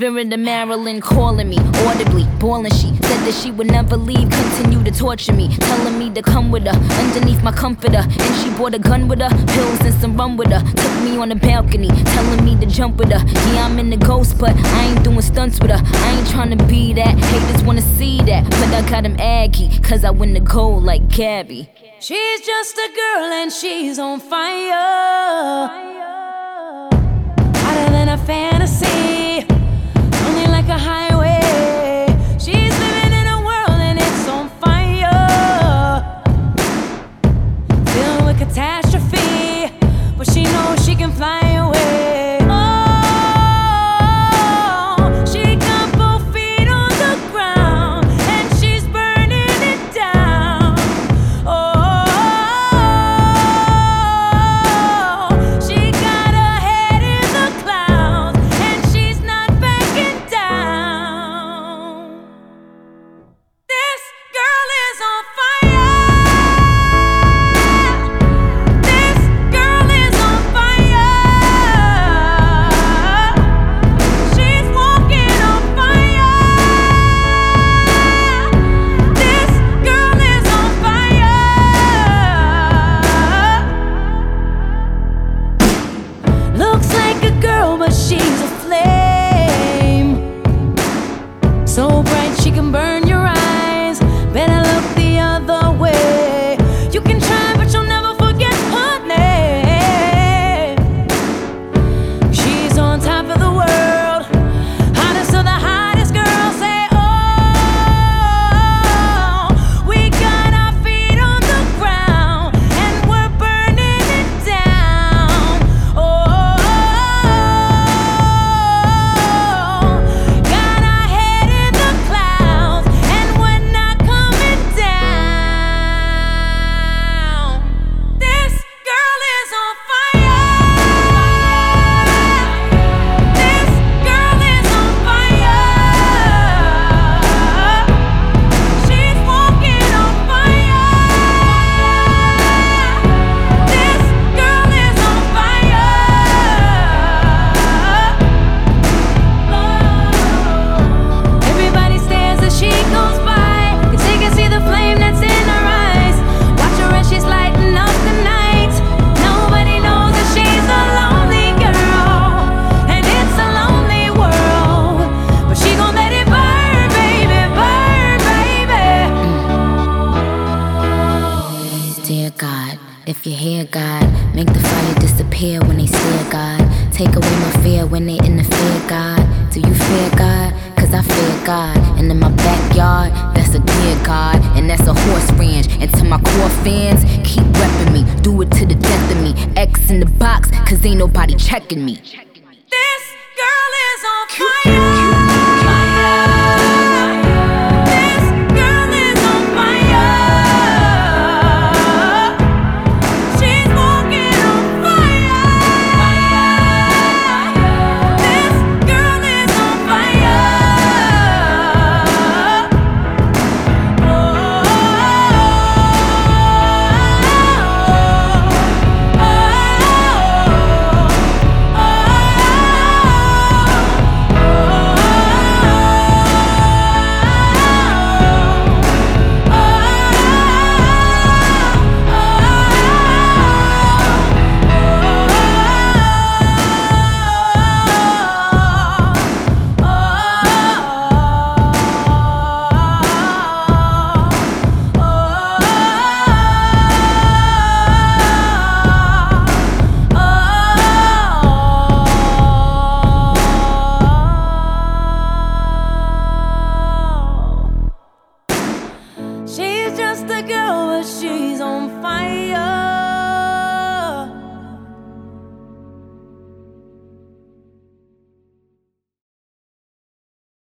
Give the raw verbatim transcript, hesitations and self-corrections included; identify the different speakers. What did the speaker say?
Speaker 1: Spirit of Marilyn calling me audibly, bawling. She said that she would never leave, continue to torture me, telling me to come with her underneath my comforter. And she brought a gun with her, pills and some rum with her. Took me on the balcony, telling me to jump with her. Yeah, I'm in the ghost, but I ain't doing stunts with her. I ain't trying to be that, haters wanna see that, but I got him aggy, cause I win the gold like Gabby.
Speaker 2: She's just a girl and she's on fire, hotter than a fantasy, only like a highway. She's living in a world and it's on fire, filled with catastrophe, but she knows she can fly away. But she's a flame, so bright she can burn your eyes. Better look the other way. You can try, but you'll never forget her name. She's on top of the world, hottest of the hottest girls. Say, oh, we got our feet on the ground and we're burning it down. Oh, if you hear God, make the fire disappear when they stare, God. Take away my fear when they interfere, God. Do you fear God? Cause I fear God. And in my backyard, that's a deer, God. And that's a horse ranch. And to my core fans, keep repping me. Do it to the death of me. X in the box, cause ain't nobody checking me.